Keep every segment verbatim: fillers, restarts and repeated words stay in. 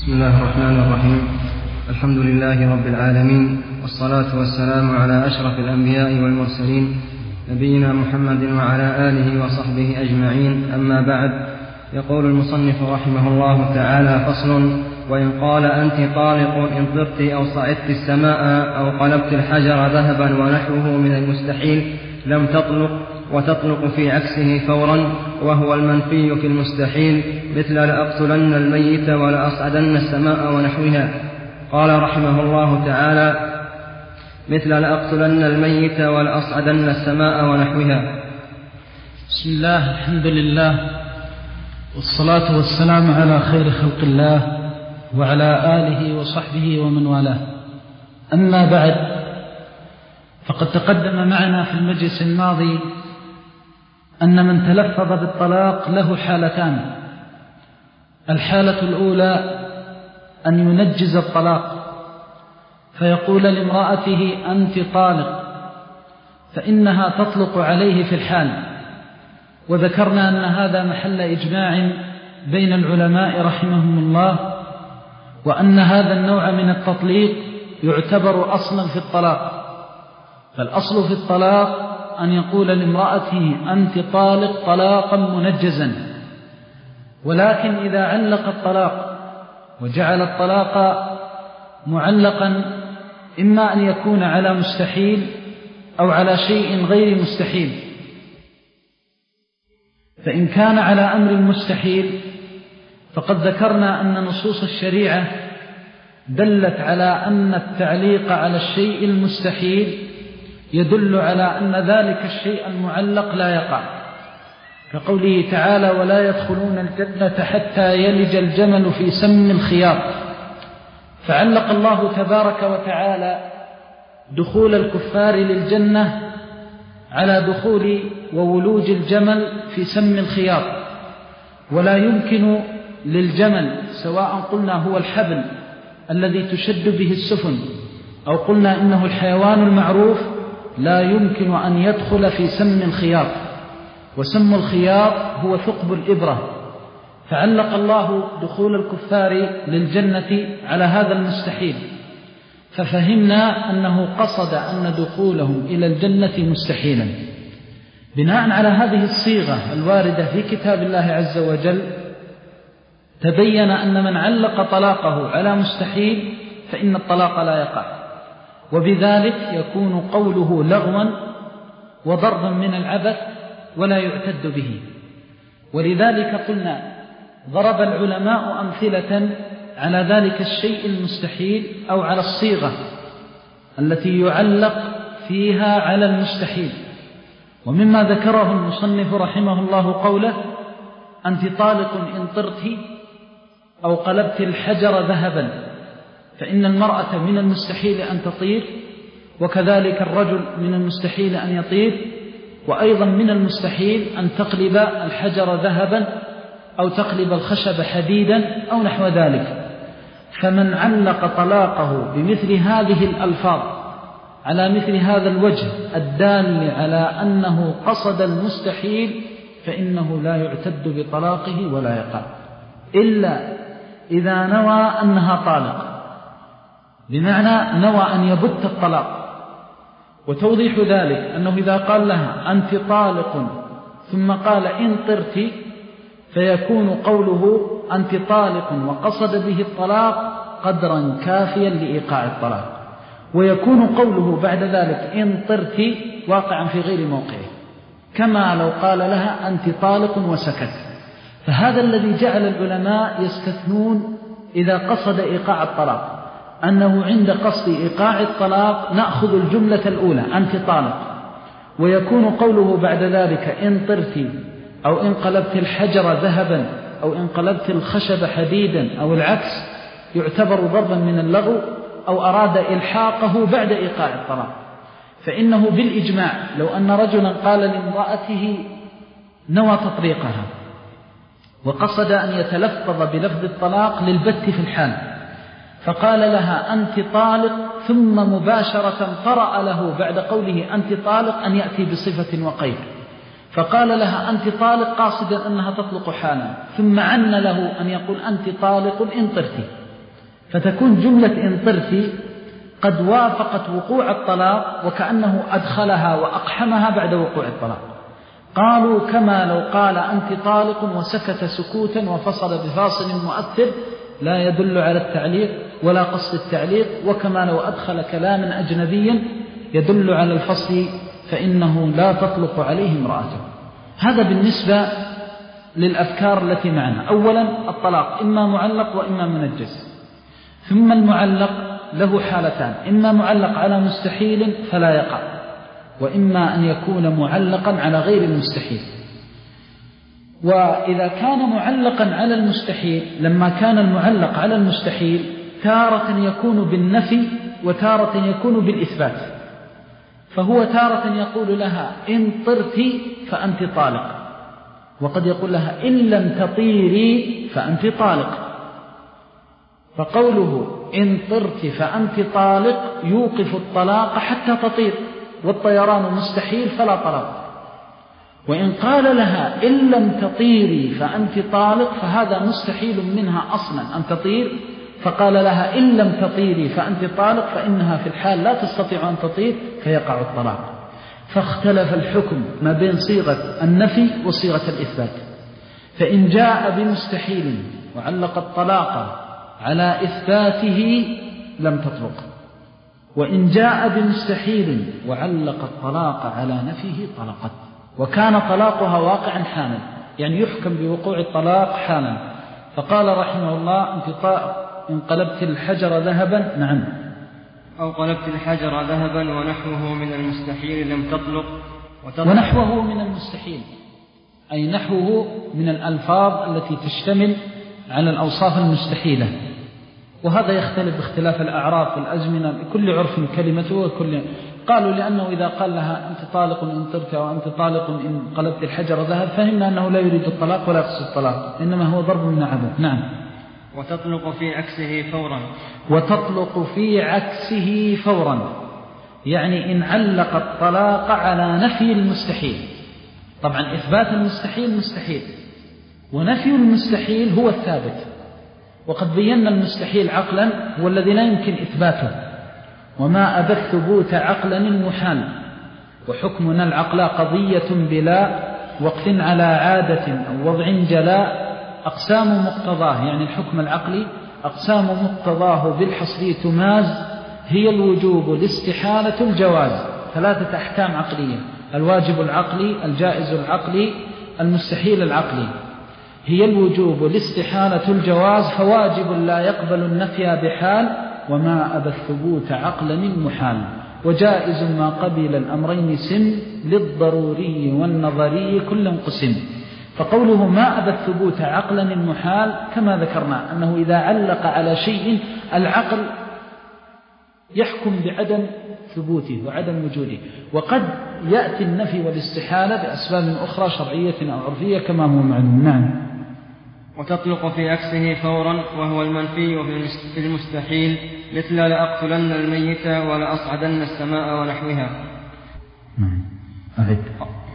بسم الله الرحمن الرحيم. الحمد لله رب العالمين، والصلاة والسلام على أشرف الأنبياء والمرسلين نبينا محمد وعلى آله وصحبه أجمعين. أما بعد، يقول المصنف رحمه الله تعالى: فصل: وإن قال أنت طالق إن طرت أو صعدت السماء أو قلبت الحجر ذهبا ونحوه من المستحيل لم تطلق، وتطلق في عكسه فورا، وهو المنفي في المستحيل، مثل لأقتلن الميت ولأصعدن السماء ونحوها. قال رحمه الله تعالى: مثل لأقتلن الميت ولأصعدن السماء ونحوها. بسم الله، الحمد لله، والصلاة والسلام على خير خلق الله وعلى آله وصحبه ومن والاه. أما بعد، فقد تقدم معنا في المجلس الماضي أن من تلفظ بالطلاق له حالتان. الحالة الأولى أن ينجز الطلاق فيقول لامرأته أنت طالق، فإنها تطلق عليه في الحال، وذكرنا أن هذا محل إجماع بين العلماء رحمهم الله، وأن هذا النوع من التطليق يعتبر أصلا في الطلاق. فالأصل في الطلاق أن يقول لامرأته أنت طالق طلاقا منجزا، ولكن إذا علق الطلاق وجعل الطلاق معلقا إما أن يكون على مستحيل أو على شيء غير مستحيل، فإن كان على أمر مستحيل فقد ذكرنا أن نصوص الشريعة دلت على أن التعليق على الشيء المستحيل يدل على أن ذلك الشيء المعلق لا يقع، كقوله تعالى: ولا يدخلون الجنة حتى يلج الجمل في سم الخياط. فعلق الله تبارك وتعالى دخول الكفار للجنة على دخول وولوج الجمل في سم الخياط، ولا يمكن للجمل، سواء قلنا هو الحبل الذي تشد به السفن أو قلنا إنه الحيوان المعروف، لا يمكن أن يدخل في سم الخياط، وسم الخياط هو ثقب الإبرة. فعلق الله دخول الكفار للجنة على هذا المستحيل، ففهمنا أنه قصد أن دخولهم إلى الجنة مستحيلا. بناء على هذه الصيغة الواردة في كتاب الله عز وجل، تبين أن من علق طلاقه على مستحيل فإن الطلاق لا يقع، وبذلك يكون قوله لغوا وضربا من العبث ولا يعتد به. ولذلك قلنا ضرب العلماء أمثلة على ذلك الشيء المستحيل أو على الصيغة التي يعلق فيها على المستحيل. ومما ذكره المصنف رحمه الله قوله: أنت طالق إن طرت أو قلبت الحجر ذهبا، فإن المرأة من المستحيل أن تطير، وكذلك الرجل من المستحيل أن يطير، وأيضا من المستحيل أن تقلب الحجر ذهبا أو تقلب الخشب حديدا أو نحو ذلك. فمن علق طلاقه بمثل هذه الألفاظ على مثل هذا الوجه الدال على أنه قصد المستحيل فإنه لا يعتد بطلاقه ولا يقع، إلا إذا نوى أنها طالق، بمعنى نوى أن يبت الطلاق. وتوضيح ذلك أنه إذا قال لها أنت طالق ثم قال إن طرت، فيكون قوله أنت طالق وقصد به الطلاق قدرا كافيا لإيقاع الطلاق، ويكون قوله بعد ذلك إن طرت واقعا في غير موقعه، كما لو قال لها أنت طالق وسكت. فهذا الذي جعل العلماء يستثنون إذا قصد إيقاع الطلاق، أنه عند قصد إيقاع الطلاق نأخذ الجملة الأولى أنت طالق، ويكون قوله بعد ذلك إن طرت أو إن قلبت الحجر ذهبا أو إن قلبت الخشب حديدا أو العكس يعتبر ضربا من اللغو، أو أراد إلحاقه بعد إيقاع الطلاق. فإنه بالإجماع لو أن رجلا قال لامرأته نوى تطليقها وقصد أن يتلفظ بلفظ الطلاق للبت في الحال، فقال لها أنت طالق، ثم مباشرة طرأ له بعد قوله أنت طالق أن يأتي بصفة وقيد، فقال لها أنت طالق قاصدا أنها تطلق حالا، ثم عن له أن يقول أنت طالق إن طرت، فتكون جملة إن طرت قد وافقت وقوع الطلاق وكأنه أدخلها وأقحمها بعد وقوع الطلاق. قالوا كما لو قال أنت طالق وسكت سكوتا وفصل بفاصل مؤثر لا يدل على التعليق ولا قصد التعليق، وكما لو أدخل كلاما أجنبيا يدل على الفصل فإنه لا تطلق عليه امرأته. هذا بالنسبة للأفكار التي معنا. أولا الطلاق إما معلق وإما منجز. ثم المعلق له حالتان: إما معلق على مستحيل فلا يقع، وإما أن يكون معلقا على غير المستحيل. وإذا كان معلقا على المستحيل، لما كان المعلق على المستحيل تارة يكون بالنفي وتارة يكون بالإثبات، فهو تارة يقول لها إن طرت فأنت طالق، وقد يقول لها إن لم تطيري فأنت طالق. فقوله إن طرت فأنت طالق يوقف الطلاق حتى تطير، والطيران مستحيل فلا طلاق. وإن قال لها إن لم تطيري فأنت طالق فهذا مستحيل منها أصلا أن تطير، فقال لها إن لم تطيري فأنت طالق، فإنها في الحال لا تستطيع أن تطير فيقع الطلاق. فاختلف الحكم ما بين صيغة النفي وصيغة الإثبات. فإن جاء بمستحيل وعلق الطلاق على إثباته لم تطلق، وإن جاء بمستحيل وعلق الطلاق على نفيه طلقت، وكان طلاقها واقعا حالا، يعني يحكم بوقوع الطلاق حالا. فقال رحمه الله أنت إن قلبت الحجر ذهبا، نعم، أو قلبت الحجر ذهبا ونحوه من المستحيل لم تطلق. ونحوه من المستحيل أي نحوه من الألفاظ التي تشتمل على الأوصاف المستحيلة، وهذا يختلف باختلاف الأعراف والأزمنة، لكل عرف كلمته وكل. قالوا لأنه إذا قال لها أنت طالق إن طرت وأنت طالق إن قلبت الحجر ذهب فهمنا أنه لا يريد الطلاق ولا يقصد الطلاق، إنما هو ضرب من عبد. نعم. وتطلق في عكسه فورا. وتطلق في عكسه فورا، يعني إن علق الطلاق على نفي المستحيل. طبعا إثبات المستحيل مستحيل، ونفي المستحيل هو الثابت، وقد بينا المستحيل عقلا هو الذي لا يمكن إثباته، وما أبى الثبوت عقلا المحال، وحكمنا العقل قضية بلا وقف على عادة أو وضع جلاء. أقسام مقتضاه يعني الحكم العقلي، أقسام مقتضاه بالحصري تماز، هي الوجوب الاستحالة الجواز. ثلاثة أحكام عقلية: الواجب العقلي، الجائز العقلي، المستحيل العقلي. هي الوجوب الاستحالة الجواز، فواجب لا يقبل النفي بحال، وما أبى الثبوت عقلا المحال. وجائز ما قبل الأمرين سم، للضروري والنظري كل قسم. فقوله ما أبى الثبوت عقلا المحال كما ذكرنا أنه إذا علق على شيء العقل يحكم بعدم ثبوته وعدم وجوده، وقد يأتي النفي والاستحالة بأسباب أخرى شرعية أو عرفية كما هو معلوم. نعم. وتطلق في عكسه فورا وهو المنفي في المستحيل، مثل لأقتلن الميت ولأصعدن السماء ونحوها. أعيد.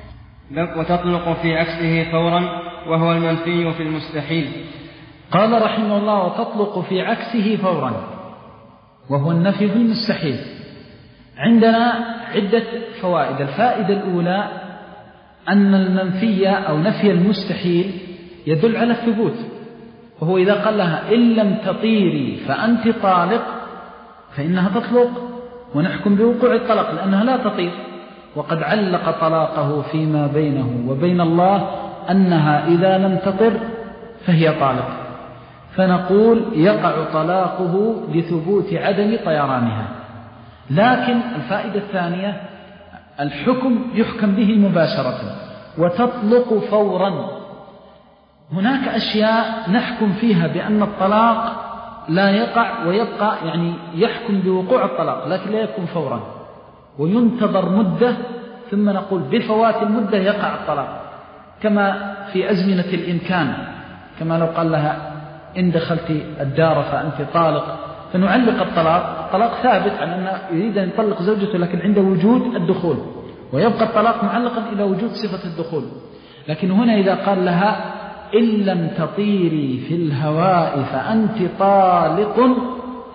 وتطلق في عكسه فورا وهو المنفي في المستحيل. قال رحمه الله وتطلق في عكسه فورا وهو النفي في المستحيل. عندنا عدة فوائد. الفائدة الأولى أن المنفي أو نفي المستحيل يدل على الثبوت، وهو إذا قال لها إن لم تطيري فأنت طالق فإنها تطلق ونحكم بوقوع الطلاق لأنها لا تطير، وقد علق طلاقه فيما بينه وبين الله أنها إذا لم تطر فهي طالق، فنقول يقع طلاقه لثبوت عدم طيرانها. لكن الفائدة الثانية الحكم يحكم به مباشرة وتطلق فورا. هناك أشياء نحكم فيها بأن الطلاق لا يقع ويبقى، يعني يحكم بوقوع الطلاق لكن لا يكون فورا، وينتظر مدة ثم نقول بفوات المدة يقع الطلاق، كما في أزمنة الإمكان، كما لو قال لها إن دخلت الدار فأنت طالق، فنعلق الطلاق. الطلاق ثابت عن أنه يريد أن يطلق زوجته لكن عند وجود الدخول، ويبقى الطلاق معلقا إلى وجود صفة الدخول. لكن هنا إذا قال لها إن لم تطيري في الهواء فأنت طالق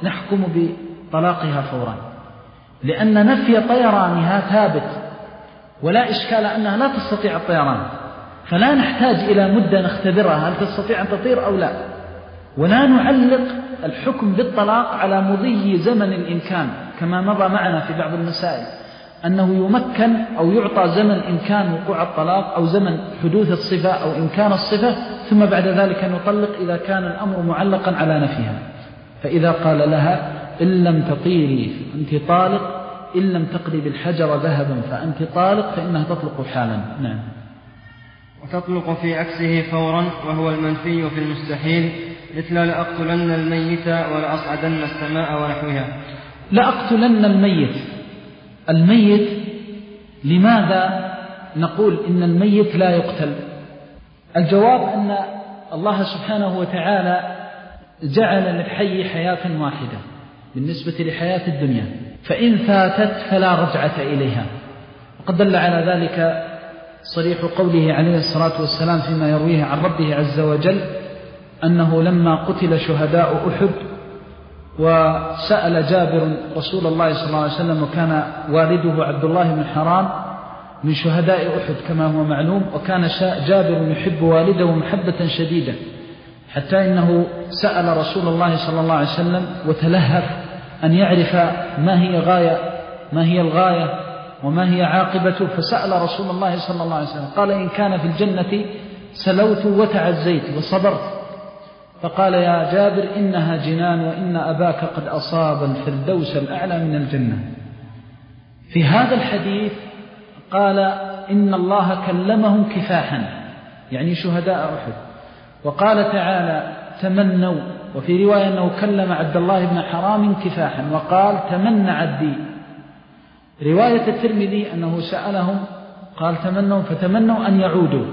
نحكم بطلاقها فورا، لأن نفي طيرانها ثابت ولا إشكال أنها لا تستطيع الطيران، فلا نحتاج إلى مدة نختبرها هل تستطيع أن تطير أو لا. ولا نعلق الحكم بالطلاق على مضي زمن الإمكان كما مضى معنا في بعض المسائل، أنه يمكن أو يعطى زمن إمكان وقوع الطلاق أو زمن حدوث الصفة أو إمكان الصفة، ثم بعد ذلك نطلق إذا كان الأمر معلقا على نفيها. فإذا قال لها إن لم تطيري فأنت طالق، إن لم تقلب الحجر ذهبا فأنت طالق، فإنها تطلق حالا. نعم. وتطلق في عكسه فورا وهو المنفي في المستحيل، مثل لأقتلن الميت ولأصعدن السماء ونحوها. لأقتلن الميت، الميت لماذا نقول إن الميت لا يقتل؟ الجواب أن الله سبحانه وتعالى جعل للحي حياة واحدة بالنسبة لحياة الدنيا، فإن فاتت فلا رجعة إليها. وقد دل على ذلك صريح قوله عليه الصلاة والسلام فيما يرويه عن ربه عز وجل أنه لما قتل شهداء أحد وسأل جابر رسول الله صلى الله عليه وسلم، وكان والده عبد الله بن حرام من شهداء أحد كما هو معلوم، وكان جابر يحب والده محبة شديدة حتى إنه سأل رسول الله صلى الله عليه وسلم وتلهف أن يعرف ما هي غاية ما هي الغاية وما هي عاقبته، فسأل رسول الله صلى الله عليه وسلم قال إن كان في الجنة سلوت وتعزيت وصبرت، فقال يا جابر إنها جنان وإن أباك قد أصاب الفردوس الأعلى من الجنة. في هذا الحديث قال إن الله كلمهم كفاحا، يعني شهداء أحد، وقال تعالى تمنوا، وفي رواية أنه كلم عبد الله بن حرام كفاحا وقال تمنى عبدي. رواية الترمذي أنه سألهم قال تمنوا فتمنوا أن يعودوا،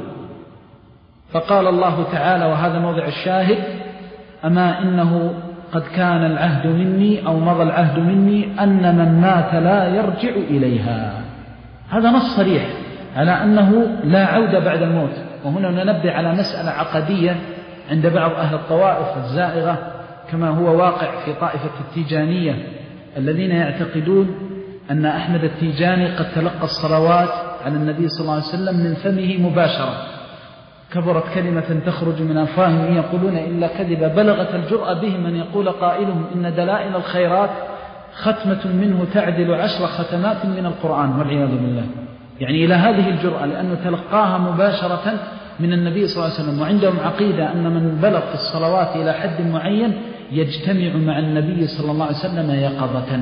فقال الله تعالى وهذا موضع الشاهد أما إنه قد كان العهد مني أو مضى العهد مني أن من مات لا يرجع إليها. هذا نص صريح على أنه لا عودة بعد الموت. وهنا ننبه على مسألة عقدية عند بعض أهل الطوائف الزائغة كما هو واقع في طائفة التيجانية الذين يعتقدون أن أحمد التيجاني قد تلقى الصلوات على النبي صلى الله عليه وسلم من فمه مباشرة. كبرت كلمة تخرج من أفواههم يقولون إلا كذبا بلغت الجرأة بهم أن يقول قائلهم إن دلائل الخيرات ختمة منه تعدل عشر ختمات من القرآن والعياذ بالله. يعني إلى هذه الجرأة لأنه تلقاها مباشرة من النبي صلى الله عليه وسلم. وعندهم عقيدة أن من بلغ في الصلوات إلى حد معين يجتمع مع النبي صلى الله عليه وسلم يقظة،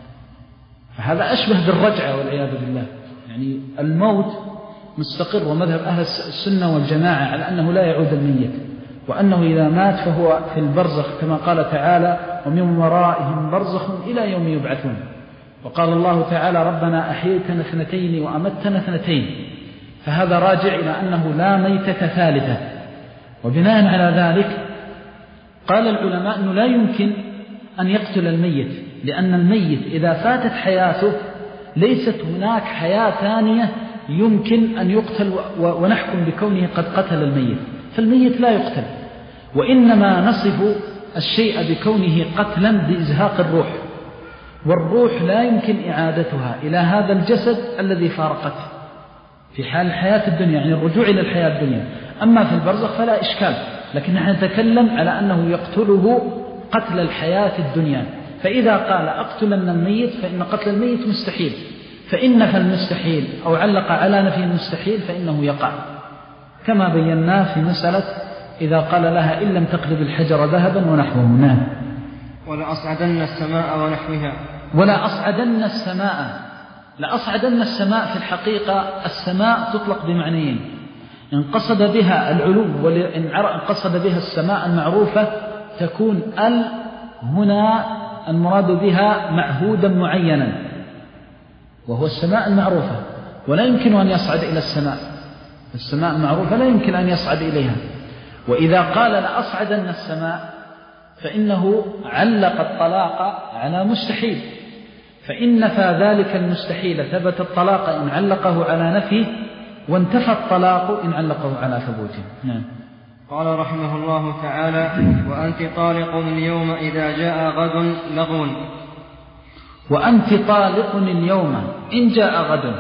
فهذا أشبه بالرجعة والعياذ بالله. يعني الموت مستقر، ومذهب أهل السنة والجماعة على أنه لا يعود الميت، وأنه إذا مات فهو في البرزخ كما قال تعالى ومن ورائهم برزخ إلى يوم يبعثون. وقال الله تعالى ربنا أحييتنا اثنتين وأمتنا اثنتين، فهذا راجع إلى أنه لا ميتة ثالثة. وبناء على ذلك قال العلماء أنه لا يمكن أن يقتل الميت، لأن الميت إذا فاتت حياته ليست هناك حياة ثانية يمكن أن يقتل ونحكم بكونه قد قتل الميت، فالميت لا يقتل. وإنما نصف الشيء بكونه قتلا بإزهاق الروح، والروح لا يمكن إعادتها إلى هذا الجسد الذي فارقته في حال الحياة الدنيا، يعني الرجوع إلى الحياة الدنيا. أما في البرزخ فلا إشكال، لكن نحن نتكلم على أنه يقتله قتل الحياة الدنيا. فإذا قال أقتلن الميت فإن قتل الميت مستحيل، فإن نفى المستحيل أو علق على نفي المستحيل فإنه يقع، كما بيناه في مسألة إذا قال لها إن لم تقلب الحجر ذهبا ونحوه. نعم. ولا أصعدن السماء ونحوها. ولا أصعدن السماء، لا أصعدن السماء في الحقيقة السماء تطلق بمعنيين، إن قصد بها العلو وإن قصد بها السماء المعروفة تكون ال هنا المراد بها معهودا معينا وهو السماء المعروفة، ولا يمكن أن يصعد إلى السماء، السماء المعروفة لا يمكن أن يصعد إليها. وإذا قال لأصعدن السماء فإنه علق الطلاق على مستحيل، فإن نفى ذلك المستحيل ثبت الطلاق إن علقه على نفيه، وانتفى الطلاق إن علقه على ثبوته. نعم. قال رحمه الله تعالى: وأنت طالق اليوم إذا جاء غد لغو. وأنت طالق اليوم إن جاء غد.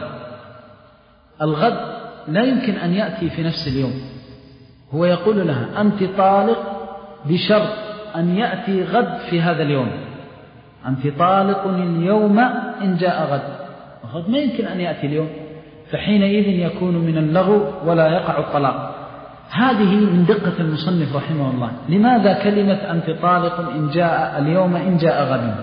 الغد لا يمكن أن يأتي في نفس اليوم. هو يقول لها أنت طالق بشرط أن يأتي غد في هذا اليوم. أنت طالق اليوم إن جاء غد. غد ما يمكن أن يأتي اليوم، فحينئذ يكون من اللغو ولا يقع الطلاق. هذه من دقة المصنف رحمه الله. لماذا كلمة أنت طالق إن جاء اليوم إن جاء غد؟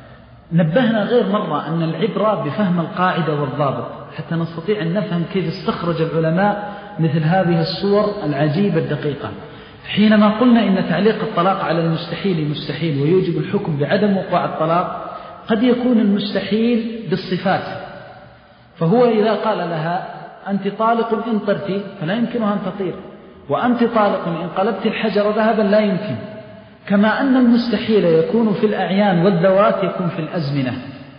نبهنا غير مرة أن العبرة بفهم القاعدة والضابط حتى نستطيع أن نفهم كيف استخرج العلماء مثل هذه الصور العجيبة الدقيقة. حينما قلنا إن تعليق الطلاق على المستحيل مستحيل ويوجب الحكم بعدم وقوع الطلاق، قد يكون المستحيل بالصفات. فهو إذا قال لها أنت طالق إن طرت فلا يمكنها أن تطير، وأنت طالق إن قلبت الحجر ذهبا لا يمكن. كما أن المستحيل يكون في الأعيان والذوات يكون في الأزمنة،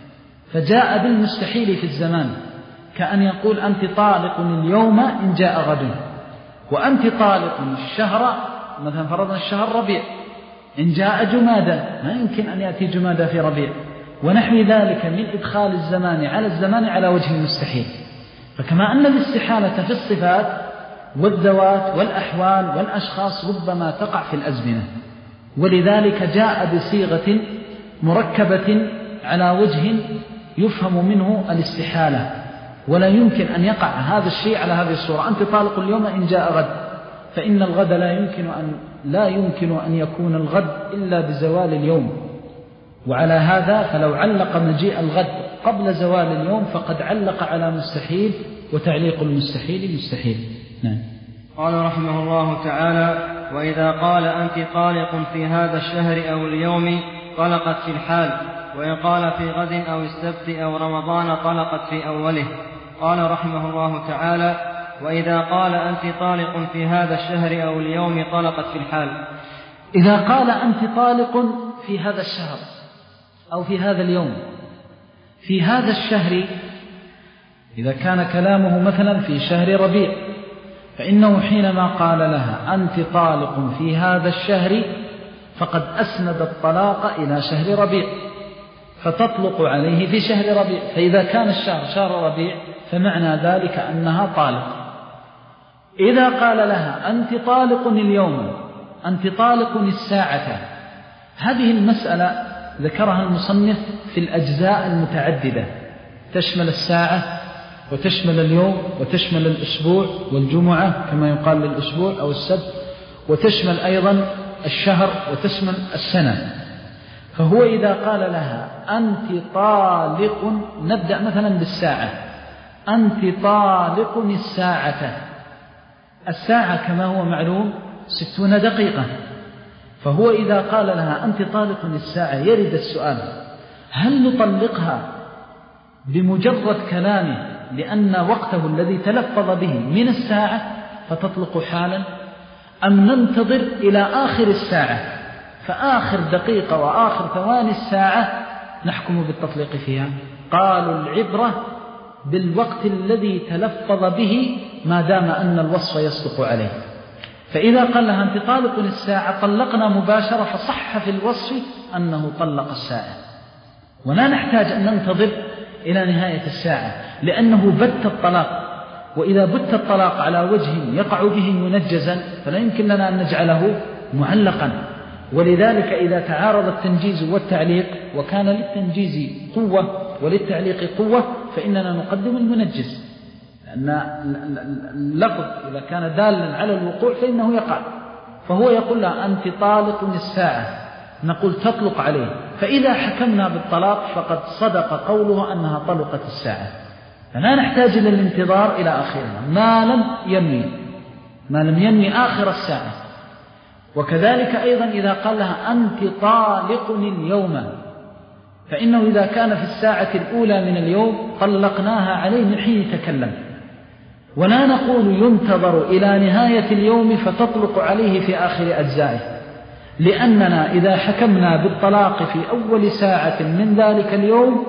فجاء بالمستحيل في الزمان، كأن يقول أنت طالق اليوم إن جاء غد، وأنت طالق الشهر مثلا فرضنا الشهر ربيع إن جاء جمادى، ما يمكن أن يأتي جمادى في ربيع، ونحو ذلك من إدخال الزمان على الزمان على وجه المستحيل. فكما أن الاستحالة في الصفات والذوات والأحوال والأشخاص ربما تقع في الأزمنة، ولذلك جاء بصيغة مركبة على وجه يفهم منه الاستحالة، ولا يمكن أن يقع هذا الشيء على هذه الصورة. أنت طالق اليوم إن جاء غد، فإن الغد لا يمكن أن لا يمكن أن يكون الغد إلا بزوال اليوم. وعلى هذا فلو علق مجيء الغد قبل زوال اليوم فقد علق على مستحيل، وتعليق المستحيل مستحيل. نعم. قال رحمه الله تعالى: وإذا قال أنت طالق في هذا الشهر أو اليوم طلقت في الحال، وإن قال في غد أو السبت أو رمضان طلقت في أوله. قال رحمه الله تعالى: وإذا قال أنت طالق في هذا الشهر أو اليوم طلقت في الحال. إذا قال أنت طالق في هذا الشهر أو في هذا اليوم، في هذا الشهر إذا كان كلامه مثلا في شهر ربيع، فإنه حينما قال لها أنت طالق في هذا الشهر فقد أسند الطلاق إلى شهر ربيع، فتطلق عليه في شهر ربيع. فإذا كان الشهر شهر ربيع فمعنى ذلك أنها طالق. إذا قال لها أنت طالق اليوم، أنت طالق الساعة، هذه المسألة ذكرها المصنف في الأجزاء المتعددة، تشمل الساعة وتشمل اليوم وتشمل الأسبوع والجمعة كما يقال للأسبوع أو السبت، وتشمل أيضا الشهر وتشمل السنة. فهو إذا قال لها أنت طالق، نبدأ مثلا بالساعة، أنت طالق الساعة. الساعة كما هو معلوم ستون دقيقة، فهو إذا قال لها أنت طالق الساعة يرد السؤال: هل نطلقها بمجرد كلامه لأن وقته الذي تلفظ به من الساعة فتطلق حالا، أم ننتظر إلى آخر الساعة فآخر دقيقة وآخر ثواني الساعة نحكم بالتطليق فيها؟ قالوا العبرة بالوقت الذي تلفظ به ما دام أن الوصف يصدق عليه. فإذا قال لها أنت طالق الساعة طلقنا مباشرة، فصح في الوصف أنه طلق الساعة، ولا نحتاج أن ننتظر إلى نهاية الساعة، لأنه بت الطلاق. وإذا بت الطلاق على وجه يقع به منجزا فلا يمكن لنا أن نجعله معلقا. ولذلك إذا تعارض التنجيز والتعليق وكان للتنجيز قوة وللتعليق قوة فإننا نقدم المنجز، لأن اللفظ إذا كان دالا على الوقوع فإنه يقع. فهو يقول لها أنت طالق الساعة، نقول تطلق عليه. فإذا حكمنا بالطلاق فقد صدق قوله أنها طلقت الساعة، فلا نحتاج إلى الانتظار إلى آخرها ما لم ينوي ما لم ينوي آخر الساعة. وكذلك أيضا إذا قال لها أنت طالق اليوم، فإنه إذا كان في الساعة الأولى من اليوم طلقناها عليه من حين تكلم، ولا نقول ينتظر إلى نهاية اليوم فتطلق عليه في آخر أجزائه، لأننا إذا حكمنا بالطلاق في أول ساعة من ذلك اليوم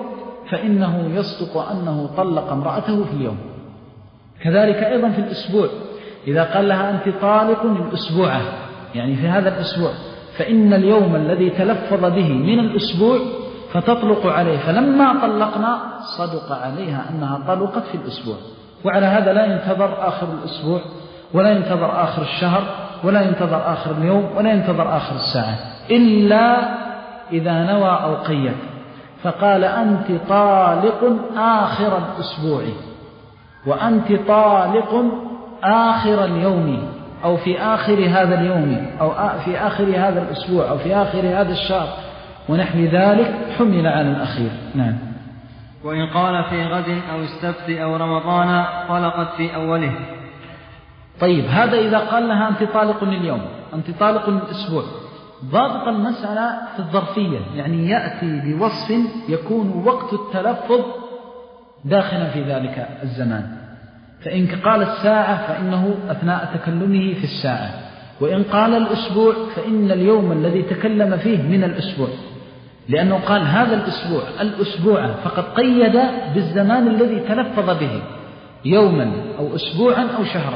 فإنه يصدق أنه طلق امرأته في اليوم. كذلك أيضا في الأسبوع، إذا قال لها أنت طالق الأسبوع يعني في هذا الأسبوع، فإن اليوم الذي تلفظ به من الأسبوع فتطلق عليه، فلما طلقنا صدق عليها أنها طلقت في الأسبوع. وعلى هذا لا ينتظر آخر الأسبوع ولا ينتظر آخر الشهر ولا ينتظر آخر اليوم ولا ينتظر آخر الساعة، إلا إذا نوى أو قيد فقال أنت طالق آخر الأسبوع وأنت طالق آخر اليوم أو في آخر هذا اليوم أو في آخر هذا الأسبوع أو في آخر هذا الشهر ونحو ذلك، حمل على الأخير. نعم. وإن قال في غد أو السبت أو رمضان طلقت في أوله. طيب، هذا إذا قال لها أنت طالق اليوم، أنت طالق الأسبوع، ضابط المسألة في الظرفية، يعني يأتي بوصف يكون وقت التلفظ داخلا في ذلك الزمان. فإن قال الساعة فإنه أثناء تكلمه في الساعة، وإن قال الأسبوع فإن اليوم الذي تكلم فيه من الأسبوع، لأنه قال هذا الأسبوع الأسبوع فقد قيد بالزمان الذي تلفظ به يوما أو أسبوعا أو شهرا.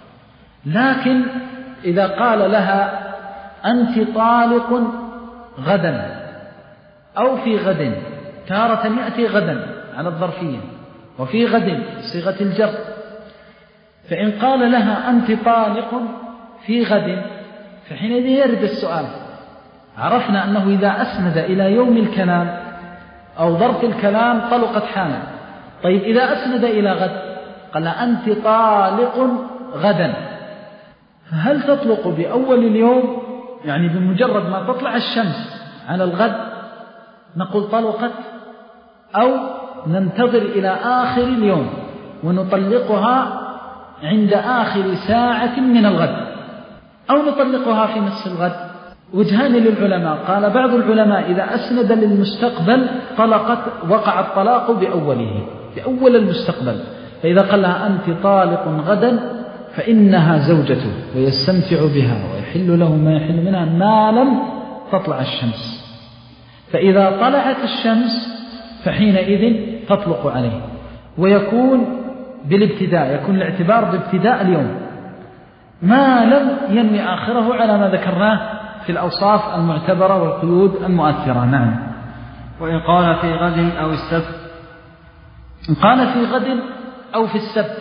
لكن إذا قال لها أنت طالق غدا أو في غد، تارة يأتي غدا على الظرفية وفي غد صيغة الجر، فإن قال لها أنت طالق في غد فحينئذ يرد السؤال. عرفنا أنه إذا أسند إلى يوم الكلام أو ظرف الكلام طلقت حالا. طيب، إذا أسند إلى غد قال أنت طالق غدا، فهل تطلق بأول اليوم يعني بمجرد ما تطلع الشمس على الغد نقول طلقت، أو ننتظر إلى آخر اليوم ونطلقها عند آخر ساعة من الغد، أو نطلقها في نصف الغد؟ وجهان للعلماء. قال بعض العلماء إذا أسند للمستقبل طلقت، وقع الطلاق بأوله بأول المستقبل، فإذا قال لها أنت طالق غدا فإنها زوجته ويستمتع بها ويحل له ما يحل منها ما لم تطلع الشمس. فإذا طلعت الشمس فحينئذ تطلق عليه، ويكون بالابتداء، يكون الاعتبار بابتداء اليوم ما لم ينوي آخره على ما ذكرناه في الأوصاف المعتبرة والقيود المؤثرة. نعم. وإن قال في غد أو السبت، إن قال في غد أو في السبت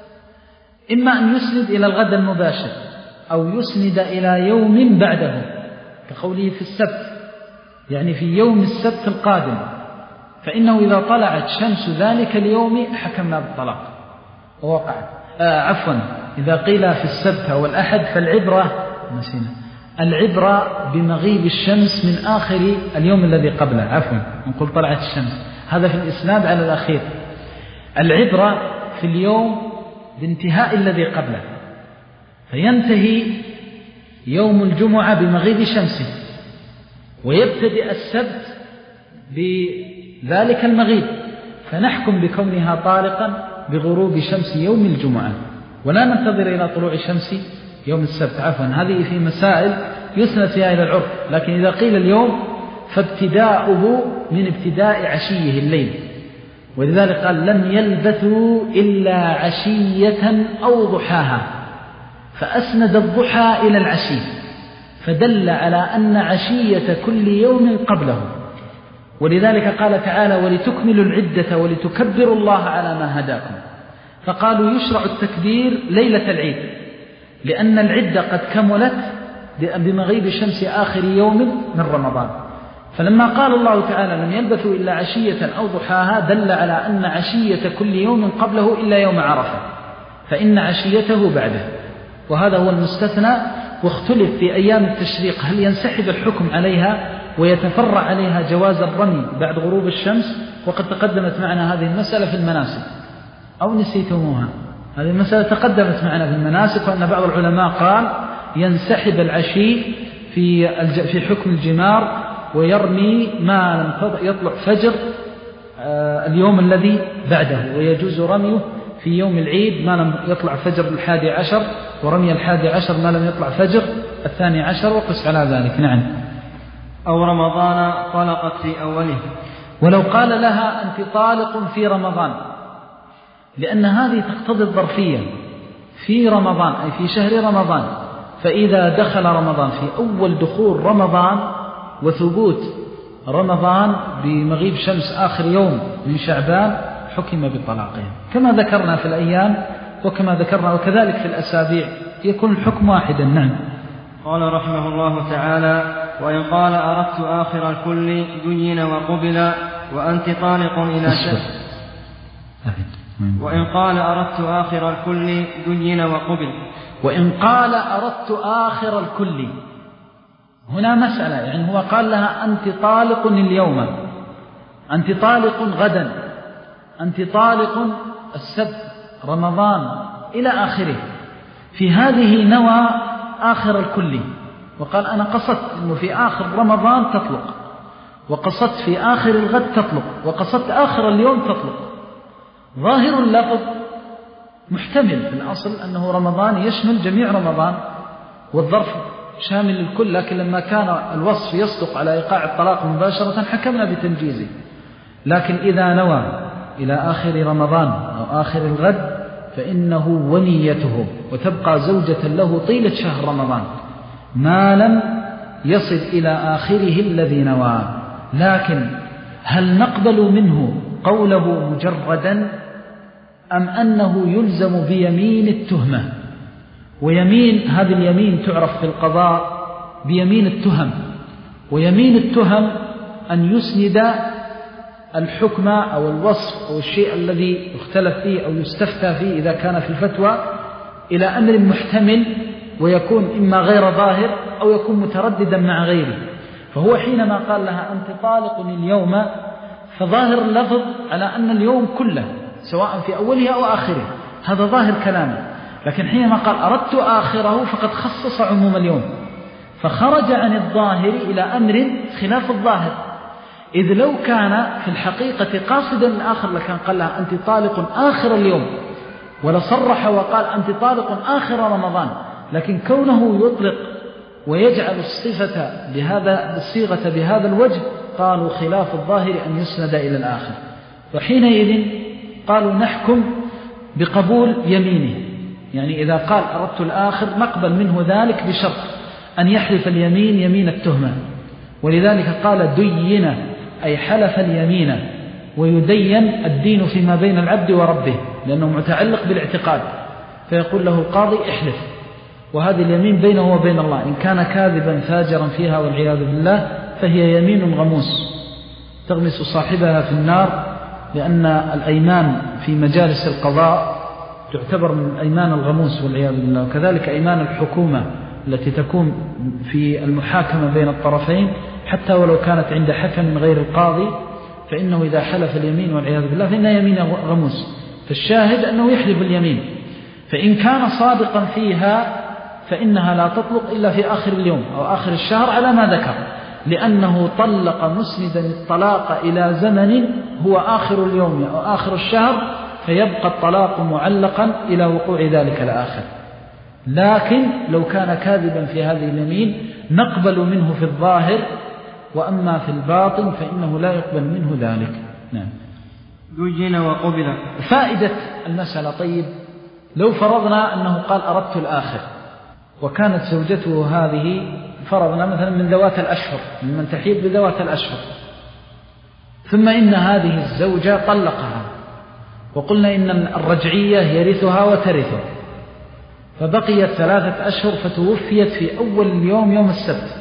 إما أن يسند إلى الغد المباشر أو يسند إلى يوم بعده، كقوله في السبت يعني في يوم السبت القادم، فإنه إذا طلعت شمس ذلك اليوم حكمنا بالطلاق ووقعت. آه عفوا إذا قيل في السبت أو الأحد فالعبرة نسينا العبرة بمغيب الشمس من آخر اليوم الذي قبله، عفوا نقول طلعت الشمس، هذا في الإسناد على الأخير. العبرة في اليوم بانتهاء الذي قبله، فينتهي يوم الجمعة بمغيب شمسه ويبتدئ السبت بذلك المغيب، فنحكم بكونها طالقا بغروب شمس يوم الجمعة ولا ننتظر إلى طلوع شمس يوم السبت. عفوا هذه في مسائل يسند فيها إلى العرف، لكن إذا قيل اليوم فابتداؤه من ابتداء عشيه الليل، ولذلك قال لم يلبثوا إلا عشية أو ضحاها، فأسند الضحى إلى العشي، فدل على أن عشية كل يوم قبله. ولذلك قال تعالى ولتكملوا العدة ولتكبروا الله على ما هداكم، فقالوا يشرع التكبير ليلة العيد لأن العدة قد كملت بمغيب شمس آخر يوم من رمضان. فلما قال الله تعالى لم يلبثوا إلا عشية أو ضحاها دل على أن عشية كل يوم قبله إلا يوم عرفة، فإن عشيته بعده، وهذا هو المستثنى. واختلف في أيام التشريق هل ينسحب الحكم عليها ويتفرع عليها جواز الرمي بعد غروب الشمس، وقد تقدمت معنا هذه المسألة في المناسك أو نسيتموها. هذه المسألة تقدمت معنا في المناسك، وأن بعض العلماء قال ينسحب العشي في في حكم الجمار ويرمي ما لم يطلع فجر اليوم الذي بعده، ويجوز رميه في يوم العيد ما لم يطلع فجر الحادي عشر، ورمي الحادي عشر ما لم يطلع فجر الثاني عشر، وقس على ذلك. نعم. أو رمضان طلقت في أوله. ولو قال لها أنت طالق في رمضان، لأن هذه تقتضي الظرفية، في رمضان أي في شهر رمضان، فإذا دخل رمضان في أول دخول رمضان وثبوت رمضان بمغيب شمس آخر يوم من شعبان حكم بطلاقهم كما ذكرنا في الأيام وكما ذكرنا وكذلك في الأسابيع يكون الحكم واحدا. نعم. قال رحمه الله تعالى: وإن قال أردت آخر الكل دين وقبل وأنت طالق إلى شهر. وإن قال أردت آخر الكل دين وقبل. وإن قال أردت آخر الكل، هنا مسألة، يعني هو قال لها أنت طالق اليوم، أنت طالق غدا، أنت طالق السبت، رمضان إلى آخره. في هذه نوى آخر الكل وقال أنا قصدت أنه في آخر رمضان تطلق، وقصدت في آخر الغد تطلق، وقصدت آخر اليوم تطلق. ظاهر اللفظ محتمل في الأصل أنه رمضان يشمل جميع رمضان والظرف شامل للكل، لكن لما كان الوصف يصدق على إيقاع الطلاق مباشرة حكمنا بتنجيزه. لكن إذا نوى إلى آخر رمضان أو آخر الغد فإنه ونيته، وتبقى زوجة له طيلة شهر رمضان ما لم يصل إلى آخره الذي نوى. لكن هل نقبل منه قوله مجردا أم أنه يلزم بيمين التهمة؟ ويمين هذه اليمين تعرف في القضاء بيمين التهم، ويمين التهم أن يسند الحكم أو الوصف أو الشيء الذي يختلف فيه أو يستفتى فيه إذا كان في الفتوى إلى أمر محتمل، ويكون إما غير ظاهر أو يكون مترددا مع غيره. فهو حينما قال لها أنت طالق اليوم فظاهر اللفظ على أن اليوم كله سواء في أوله أو آخره، هذا ظاهر كلامه. لكن حينما قال أردت آخره فقد خصص عموم اليوم، فخرج عن الظاهر إلى أمر خلاف الظاهر. إذ لو كان في الحقيقة قاصدا الآخر لكان قال لها أنت طالق آخر اليوم، ولصرح وقال أنت طالق آخر رمضان. لكن كونه يطلق ويجعل الصفة بهذا الصيغة بهذا الوجه قالوا خلاف الظاهر أن يسند إلى الآخر، وحينئذ قالوا نحكم بقبول يمينه. يعني إذا قال أردت الآخر نقبل منه ذلك بشرط أن يحلف اليمين يمين التهمة، ولذلك قال دين أي حلف اليمين، ويدين الدين فيما بين العبد وربه لأنه متعلق بالاعتقاد، فيقول له القاضي احلف، وهذه اليمين بينه وبين الله، إن كان كاذبا فاجرا فيها والعياذ بالله فهي يمين غموس تغمس صاحبها في النار، لأن الأيمان في مجالس القضاء تعتبر من الأيمان الغموس والعياذ بالله. وكذلك أيمان الحكومة التي تكون في المحاكمة بين الطرفين حتى ولو كانت عند حكم غير القاضي، فإنه إذا حلف اليمين والعياذ بالله فإنها يمين غموس. فالشاهد أنه يحلف اليمين، فإن كان صادقا فيها فإنها لا تطلق إلا في آخر اليوم أو آخر الشهر على ما ذكر، لأنه طلق مسندا الطلاق إلى زمن هو آخر اليوم أو آخر الشهر، فيبقى الطلاق معلقا إلى وقوع ذلك الآخر. لكن لو كان كاذبا في هذه اليمين نقبل منه في الظاهر، وأما في الباطن فإنه لا يقبل منه ذلك. نعم. دين وقبل. فائدة المسألة، طيب لو فرضنا أنه قال أردت الآخر وكانت زوجته هذه فرضنا مثلا من ذوات الأشهر، ممن تحيض بذوات الأشهر، ثم إن هذه الزوجة طلقها وقلنا إن الرجعية يرثها وترثه، فبقيت ثلاثة أشهر فتوفيت في أول اليوم يوم السبت،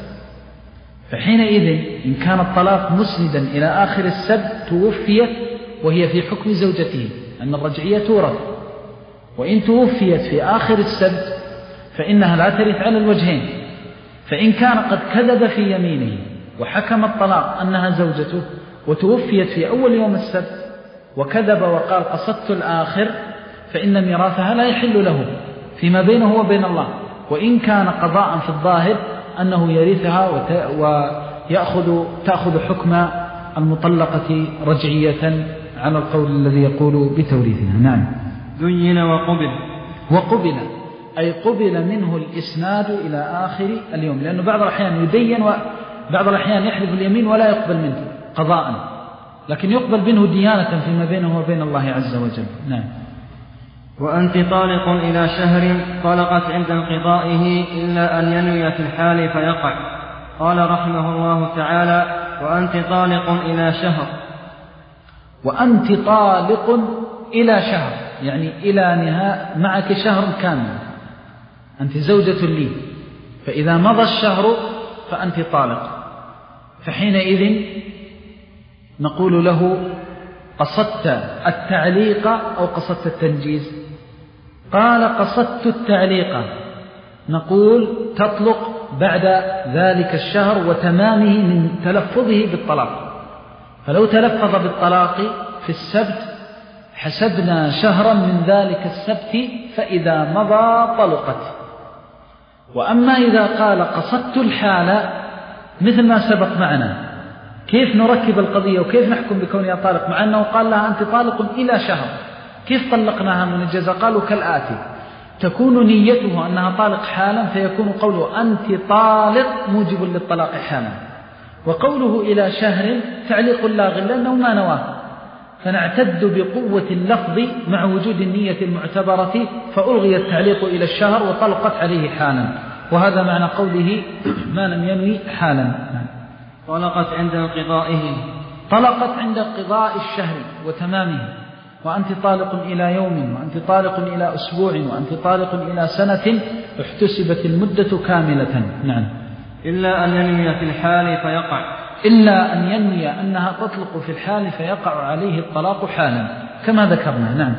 فحينئذ إن كان الطلاق مسندا إلى آخر السبت توفيت وهي في حكم زوجته أن الرجعية تورث، وإن توفيت في آخر السبت فإنها لا ترث على الوجهين. فإن كان قد كذب في يمينه وحكم الطلاق أنها زوجته وتوفيت في أول يوم السبت وكذب وقال قصدت الآخر، فإن ميراثها لا يحل له فيما بينه وبين الله، وإن كان قضاء في الظاهر أنه يرثها ويأخذ تأخذ حكم المطلقة رجعية على القول الذي يقول بتوريثها. نعم. دين وقبل. وقبل أي قبل منه الإسناد إلى آخر اليوم، لأنه بعض الأحيان يدين وبعض الأحيان يحلف اليمين ولا يقبل منه قضاء، لكن يقبل منه ديانة فيما بينه وبين الله عز وجل. نعم. وأنت طالق إلى شهر طلقت عند انقضائه إلا أن ينوي في الحال فيقع. قال رحمه الله تعالى: وأنت طالق إلى شهر. وأنت طالق إلى شهر يعني إلى نهاية، معك شهر كامل، أنت زوجة لي، فإذا مضى الشهر فأنت طالق، فحينئذ نقول له: قصدت التعليق أو قصدت التنجيز؟ قال: قصدت التعليق. نقول: تطلق بعد ذلك الشهر وتمامه من تلفظه بالطلاق. فلو تلفظ بالطلاق في السبت حسبنا شهرا من ذلك السبت، فإذا مضى طلقت. وأما إذا قال: قصدت الحال، مثل ما سبق معنا، كيف نركب القضية وكيف نحكم بكونها طالق، مع أنه قال لها: أنت طالق إلى شهر، كيف طلقناها من الجزاء؟ قالوا: كالآتي: تكون نيته أنها طالق حالا، فيكون قوله أنت طالق موجب للطلاق حالا، وقوله إلى شهر تعليق لاغ لأنه ما نواه، فنعتد بقوة اللفظ مع وجود النية المعتبرة، فألغي التعليق إلى الشهر وطلقت عليه حالا. وهذا معنى قوله: ما لم ينوي حالا. طلقت عند انقضائه، طلقت عند انقضاء الشهر وتمامه. وأنت طالق إلى يوم، وأنت طالق إلى أسبوع، وأنت طالق إلى سنة، احتسبت المدة كاملة. نعم. إلا أن ينوي في الحال فيقع. إلا أن ينوي أنها تطلق في الحال فيقع عليه الطلاق حالا كما ذكرنا. نعم.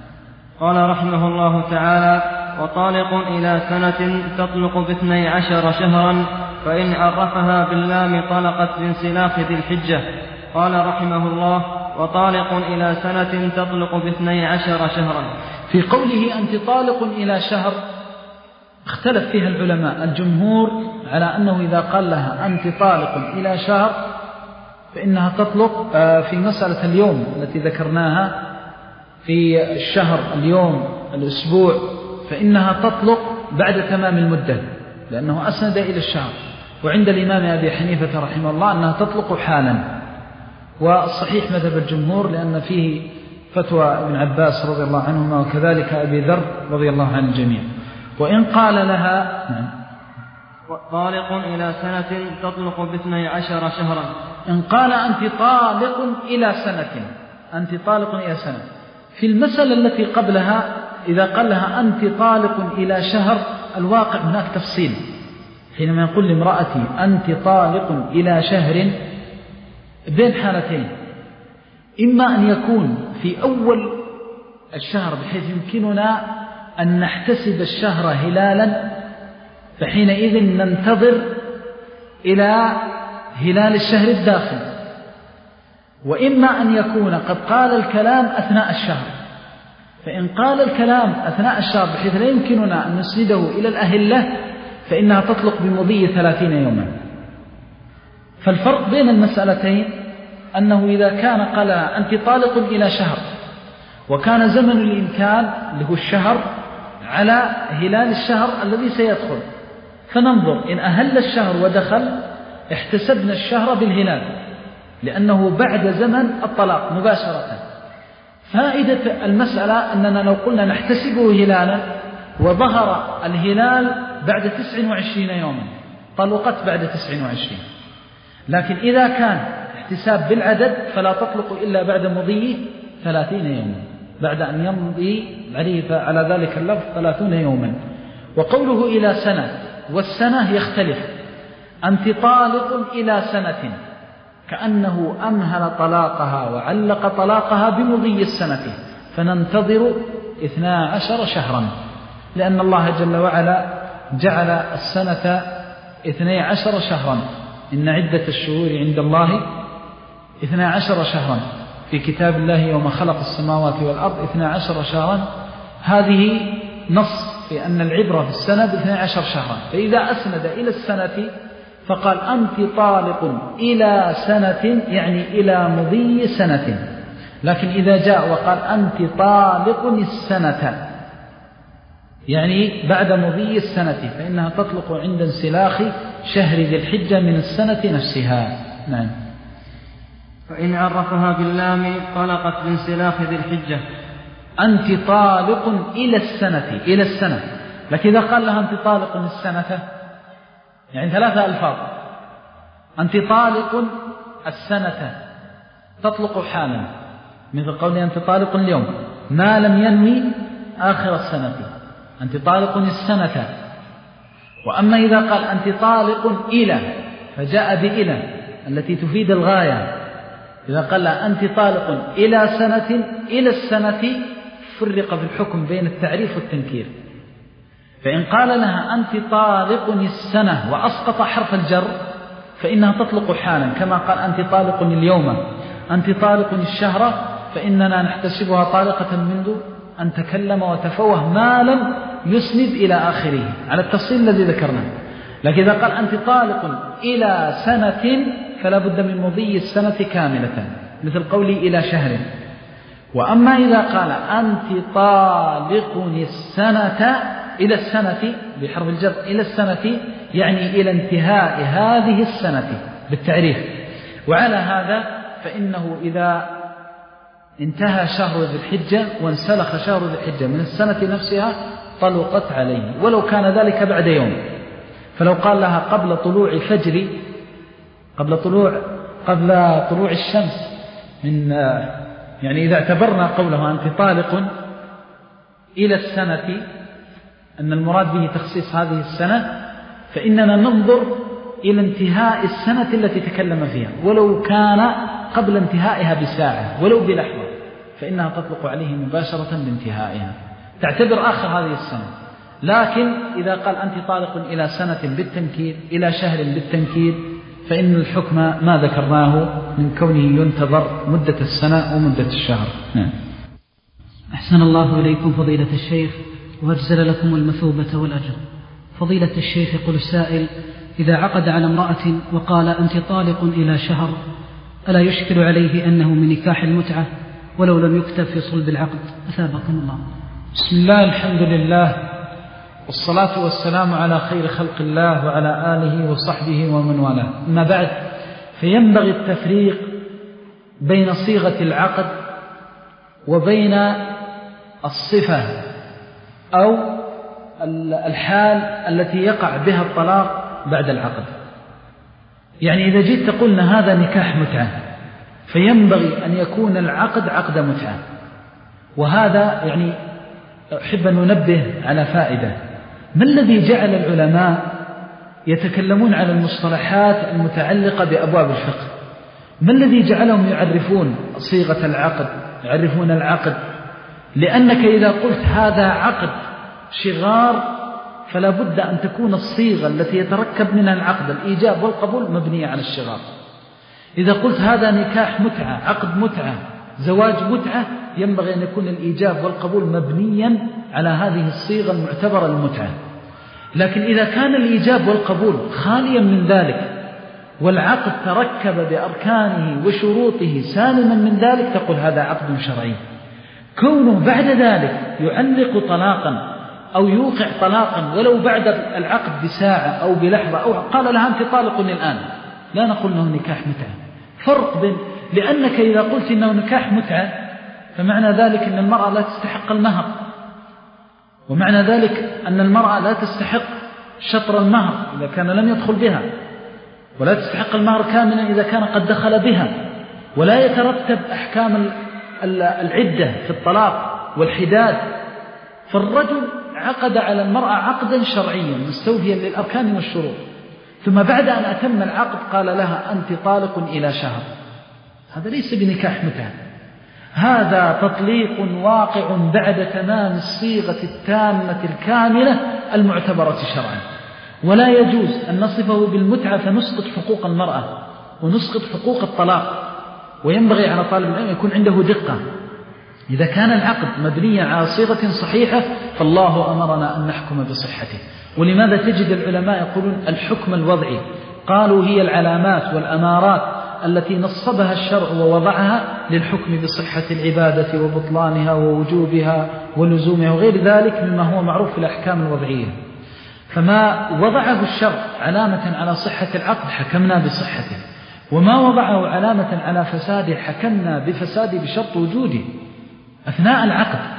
قال رحمه الله تعالى: وطالق إلى سنة تطلق باثني عشر شهرا، فإن عرفها باللام طلقت بانسلاخ ذي الحجة. قال رحمه الله: وطالق إلى سنة تطلق باثني عشر شهرا. في قوله أنت طالق إلى شهر اختلف فيها العلماء. الجمهور على أنه إذا قال لها أنت طالق إلى شهر فإنها تطلق في مسألة اليوم التي ذكرناها، في الشهر اليوم الأسبوع، فإنها تطلق بعد تمام المدة لأنه أسند إلى الشهر. وعند الإمام أبي حنيفة رحمه الله أنها تطلق حالا، والصحيح مذهب الجمهور لأن فيه فتوى ابن عباس رضي الله عنهما وكذلك أبي ذر رضي الله عن الجميع. وإن قال لها طالق إلى سنة تطلق باثني عشر شهرا، إن قال أنت طالق إلى سنة، أنت طالق إلى سنة، في المسألة التي قبلها إذا قال لها أنت طالق إلى شهر الواقع هناك تفصيل. حينما يقول لامرأتي أنت طالق إلى شهر بين حالتين: إما أن يكون في أول الشهر بحيث يمكننا أن نحتسب الشهر هلالا، فحينئذ ننتظر إلى هلال الشهر الداخل، وإما أن يكون قد قال الكلام أثناء الشهر. فإن قال الكلام أثناء الشهر بحيث لا يمكننا أن نسنده إلى الأهلة فإنها تطلق بمضي ثلاثين يوما. فالفرق بين المسألتين أنه إذا كان قال أنت طالق إلى شهر وكان زمن الإمكان اللي هو الشهر على هلال الشهر الذي سيدخل، فننظر إن أهل الشهر ودخل احتسبنا الشهر بالهلال لأنه بعد زمن الطلاق مباشرة. فائدة المسألة أننا لو قلنا نحتسبه هلالا وظهر الهلال بعد تسع وعشرين يوما طلقت بعد تسع وعشرين، لكن إذا كان احتساب بالعدد فلا تطلق إلا بعد مضي ثلاثين يوما، بعد أن يمضي عليه على ذلك اللفظ ثلاثون يوما. وقوله إلى سنة والسنة يختلف. أنت طالق إلى سنة كأنه أمهل طلاقها وعلق طلاقها بمضي السنة، فننتظر اثنا عشر شهرا، لأن الله جل وعلا جعل السنة اثني عشر شهرا. إن عدة الشهور عند الله اثني عشر شهرا في كتاب الله يوم خلق السماوات والأرض اثني عشر شهرا. هذه نص في أن العبرة في السنة باثني عشر شهرا. فإذا أسند إلى السنة فقال أنت طالق إلى سنة يعني إلى مضي سنة، لكن إذا جاء وقال أنت طالق السنة يعني بعد مضي السنة فإنها تطلق عند انسلاخ شهر ذي الحجة من السنة نفسها. نعم. فإن عرفها باللام طلقت بانسلاخ ذي الحجة. أنت طالق إلى السنة إلى السنة، لكن إذا قال لها أنت طالق السنة يعني ثلاثة ألفاظ. أنت طالق السنة تطلق حالا، مثل قولي أنت طالق اليوم ما لم ينوي آخر السنة، أنت طالق السنة. وأما إذا قال أنت طالق إلى فجاء بإلى التي تفيد الغاية، إذا قال أنت طالق إلى سنة إلى السنة فرق في الحكم بين التعريف والتنكير. فإن قال لها أنت طالق السنة وأسقط حرف الجر فإنها تطلق حالا، كما قال أنت طالق اليوم، أنت طالق الشهر، فإننا نحتسبها طالقة منذ أن تكلم وتفوه ما لم يسند إلى آخره على التفصيل الذي ذكرناه. لكن إذا قال أنت طالق إلى سنة فلا بد من مضي السنة كاملة، مثل قولي إلى شهر. وأما إذا قال أنت طالق السنة إلى السنة بحرف الجر إلى السنة يعني إلى انتهاء هذه السنة بالتعريف. وعلى هذا فإنه إذا انتهى شهر ذي الحجة وانسلخ شهر ذي الحجة من السنة نفسها طلقت عليه ولو كان ذلك بعد يوم. فلو قال لها قبل طلوع فجر قبل طلوع قبل طلوع الشمس من يعني إذا اعتبرنا قوله أنت طالق إلى السنة أن المراد به تخصيص هذه السنة، فإننا ننظر إلى انتهاء السنة التي تكلم فيها ولو كان قبل انتهائها بساعة ولو بلحظة، فإنها تطلق عليه مباشرة بانتهائها، تعتبر آخر هذه السنة. لكن إذا قال أنت طالق إلى سنة بالتنكير إلى شهر بالتنكير فإن الحكم ما ذكرناه من كونه ينتظر مدة السنة ومدة الشهر. نعم. أحسن الله إليكم فضيلة الشيخ وأجزل لكم المثوبة والأجر. فضيلة الشيخ يقول السائل: إذا عقد على امرأة وقال أنت طالق إلى شهر ألا يشكل عليه أنه من نكاح المتعة ولو لم يكتب في صلب العقد؟ أثابكم الله. بسم الله، الحمد لله، والصلاة والسلام على خير خلق الله وعلى آله وصحبه ومن والاه. أما بعد، فينبغي التفريق بين صيغة العقد وبين الصفة أو الحال التي يقع بها الطلاق بعد العقد. يعني إذا جيت تقولنا هذا نكاح متعة فينبغي أن يكون العقد عقد متعة. وهذا يعني أحب أن ننبه على فائدة: ما الذي جعل العلماء يتكلمون على المصطلحات المتعلقة بأبواب الفقه؟ ما الذي جعلهم يعرفون صيغة العقد، يعرفون العقد؟ لأنك إذا قلت هذا عقد شغار فلا بد أن تكون الصيغة التي يتركب منها العقد الإيجاب والقبول مبنية على الشغار. إذا قلت هذا نكاح متعة، عقد متعة، زواج متعة، ينبغي أن يكون الإيجاب والقبول مبنيا على هذه الصيغة المعتبرة المتعة. لكن إذا كان الإيجاب والقبول خاليا من ذلك والعقد تركب بأركانه وشروطه سالما من ذلك تقول هذا عقد شرعي. كونه بعد ذلك يعلق طلاقا أو يوقع طلاقا ولو بعد العقد بساعة أو بلحظة أو قال لها أنت طالق الآن، لا نقول أنه نكاح متعة. فرق بين، لأنك إذا قلت أنه نكاح متعة فمعنى ذلك أن المرأة لا تستحق المهر، ومعنى ذلك أن المرأة لا تستحق شطر المهر إذا كان لم يدخل بها، ولا تستحق المهر كاملا إذا كان قد دخل بها، ولا يترتب أحكام العدة في الطلاق والحداد. فالرجل عقد على المرأة عقدا شرعيا مستوفيا للأركان والشروط، ثم بعد أن أتم العقد قال لها أنت طالق إلى شهر. هذا ليس بنكاح متعة، هذا تطليق واقع بعد تمام الصيغة التامة الكاملة المعتبرة شرعا. ولا يجوز أن نصفه بالمتعة فنسقط حقوق المرأة ونسقط حقوق الطلاق. وينبغي على طالب العلم يكون عنده دقة. إذا كان العقد مبنيا على صيغة صحيحة فالله أمرنا أن نحكم بصحته. ولماذا تجد العلماء يقولون الحكم الوضعي؟ قالوا هي العلامات والأمارات التي نصبها الشرع ووضعها للحكم بصحة العبادة وبطلانها ووجوبها ولزومها وغير ذلك مما هو معروف في الأحكام الوضعية. فما وضعه الشرع علامة على صحة العقد حكمنا بصحته، وما وضعه علامة على فساده حكمنا بفساده بشرط وجوده أثناء العقد.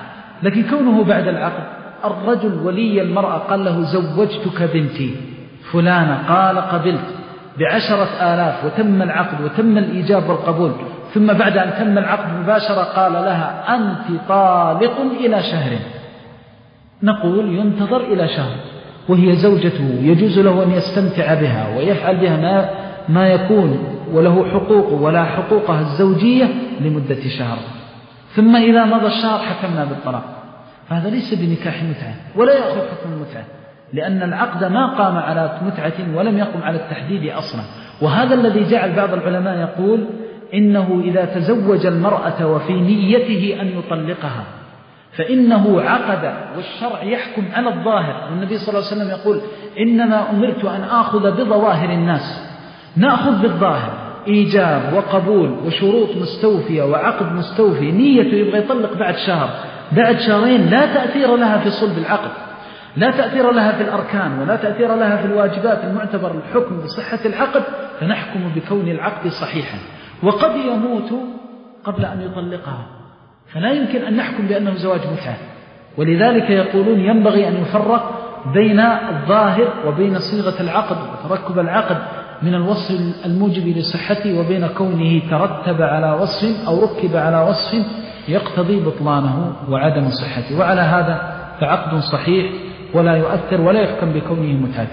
لكن كونه بعد العقد الرجل ولي المرأة قال له زوجتك بنتي فلانة، قال قبلت بعشرة آلاف وتم العقد وتم الإيجاب والقبول، ثم بعد أن تم العقد مباشرة قال لها أنت طالق إلى شهر، نقول ينتظر إلى شهر وهي زوجته، يجوز له أن يستمتع بها ويفعل بها ما, ما يكون وله حقوق ولا حقوقها الزوجية لمدة شهر، ثم إذا مضى الشهر حكمنا بالطلاق. فهذا ليس بنكاح متعة ولا يأخذ حكم المتعة، لأن العقد ما قام على متعة ولم يقم على التحديد أصلا. وهذا الذي جعل بعض العلماء يقول إنه إذا تزوج المرأة وفي نيته أن يطلقها فإنه عقد والشرع يحكم على الظاهر، والنبي صلى الله عليه وسلم يقول إنما أمرت أن آخذ بظواهر الناس، نأخذ بالظاهر إيجاب وقبول وشروط مستوفية وعقد مستوفي، نيته يبغى يطلق بعد شهر بعد شهرين لا تأثير لها في صلب العقد، لا تأثير لها في الأركان ولا تأثير لها في الواجبات المعتبر الحكم بصحة العقد، فنحكم بكون العقد صحيحا. وقد يموت قبل أن يطلقها، فلا يمكن أن نحكم بأنه زواج متعة. ولذلك يقولون ينبغي أن يفرق بين الظاهر وبين صيغة العقد وتركب العقد من الوصف الموجب لصحته وبين كونه ترتب على وصف أو ركب على وصف يقتضي بطلانه وعدم صحته. وعلى هذا فعقد صحيح ولا يؤثر ولا يحكم بكونه متعة.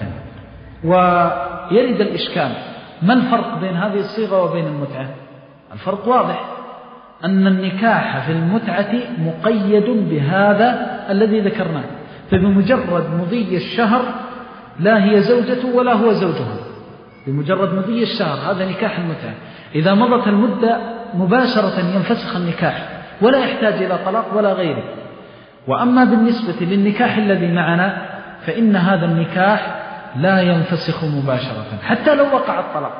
ويرد الإشكال ما الفرق بين هذه الصيغة وبين المتعة؟ الفرق واضح، أن النكاح في المتعة مقيد بهذا الذي ذكرناه، فبمجرد مضي الشهر لا هي زوجته ولا هو زوجها، بمجرد مضي الشهر هذا نكاح المتعة. إذا مضت المدة مباشرة ينفسخ النكاح ولا يحتاج إلى طلاق ولا غيره. وأما بالنسبة للنكاح الذي معنا فإن هذا النكاح لا ينفسخ مباشرة حتى لو وقع الطلاق،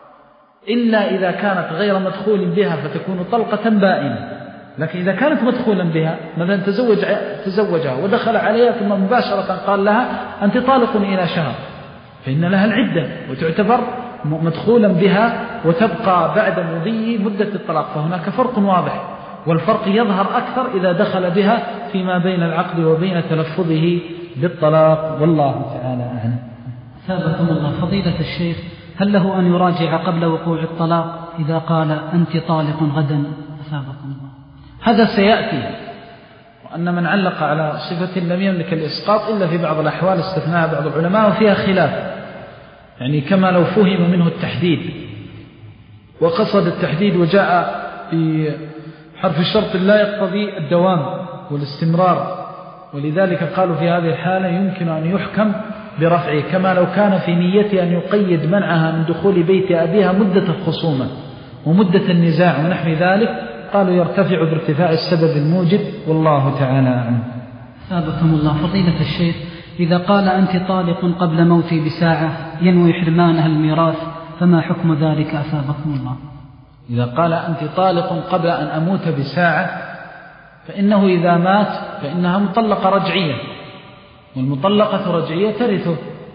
إلا إذا كانت غير مدخول بها فتكون طلقة بائنة. لكن إذا كانت مدخولا بها مثلا تزوج تزوجها ودخل عليها ثم مباشرة قال لها أنت طالق إلى شهر، فإن لها العدة وتعتبر مدخولا بها وتبقى بعد مضي مدة الطلاق. فهناك فرق واضح، والفرق يظهر أكثر إذا دخل بها فيما بين العقد وبين تلفظه بالطلاق، والله تعالى أعلم. ثابكم الله. فضيلة الشيخ، هل له أن يراجع قبل وقوع الطلاق إذا قال أنت طالق غدا؟ ثابكم الله. هذا سيأتي، وأن من علق على صفة لم يملك الإسقاط إلا في بعض الأحوال استثناها بعض العلماء وفيها خلاف، يعني كما لو فهم منه التحديد وقصد التحديد وجاء في حرف الشرط لا يقتضي الدوام والاستمرار، ولذلك قالوا في هذه الحالة يمكن أن يحكم برفعه، كما لو كان في نيته أن يقيد منعها من دخول بيت أبيها مدة الخصومة ومدة النزاع ونحو ذلك، قالوا يرتفع بارتفاع السبب الموجب، والله تعالى أعلم. ثابكم الله. فضيلة الشيخ، إذا قال أنت طالق قبل موتي بساعة ينوي حرمانها الميراث فما حكم ذلك؟ أثابكم الله. إذا قال أنت طالق قبل أن أموت بساعة فإنه إذا مات فإنها مطلقة رجعية، والمطلقة رجعية ترثه،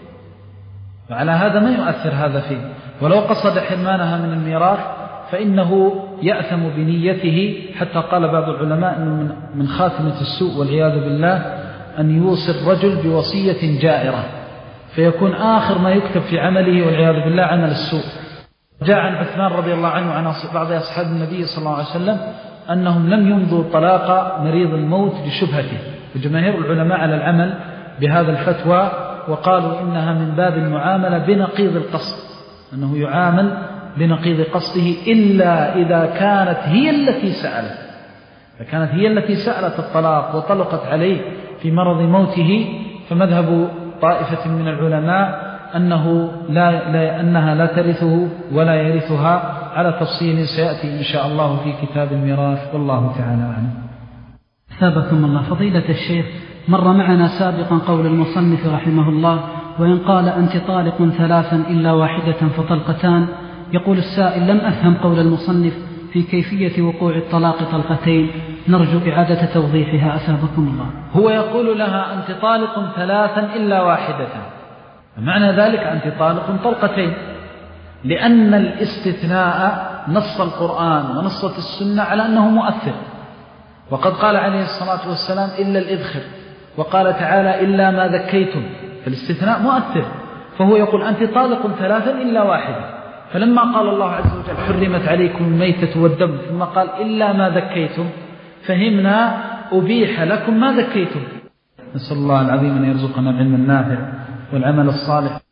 فعلى هذا ما يؤثر هذا فيه. ولو قصد حرمانها من الميراث فإنه يأثم بنيته، حتى قال بعض العلماء أنه من خاتمة السوء والعياذ بالله أن يوصي الرجل بوصية جائرة فيكون آخر ما يكتب في عمله والعياذ بالله عمل السوء. جاء عن عثمان رضي الله عنه وعن بعض أصحاب النبي صلى الله عليه وسلم أنهم لم يمضوا طلاق مريض الموت لشبهته، وجماهير العلماء على العمل بهذا الفتوى وقالوا إنها من باب المعاملة بنقيض القصد، أنه يعامل بنقيض قصده إلا إذا كانت هي التي سألت، فكانت هي التي سألت الطلاق وطلقت عليه في مرض موته، فمذهب طائفة من العلماء أنه لا, لا أنها لا ترثه ولا يرثها، على تفصيل سيأتي إن شاء الله في كتاب الميراث، والله تعالى أعلم. ثابكم الله. فضيلة الشيخ، مر معنا سابقا قول المصنف رحمه الله: وإن قال أنت طالق ثلاثا إلا واحدة فطلقتان. يقول السائل: لم أفهم قول المصنف في كيفية وقوع الطلاق طلقتين، نرجو إعادة توضيحها أثابكم الله. هو يقول لها أنت طالق ثلاثا إلا واحدة، معنى ذلك أنت طالق طلقتين، لأن الاستثناء نص القرآن ونصت السنة على أنه مؤثر، وقد قال عليه الصلاة والسلام إلا الإذخر، وقال تعالى إلا ما ذكيتم، فالاستثناء مؤثر، فهو يقول أنت طالق ثلاثا إلا واحدة. فلما قال الله عز وجل حرمت عليكم الميتة والدم ثم قال إلا ما ذكيتم، فهمنا أبيح لكم ما ذكيتم. نسأل الله العظيم أن يرزقنا العلم النافع والعمل الصالح.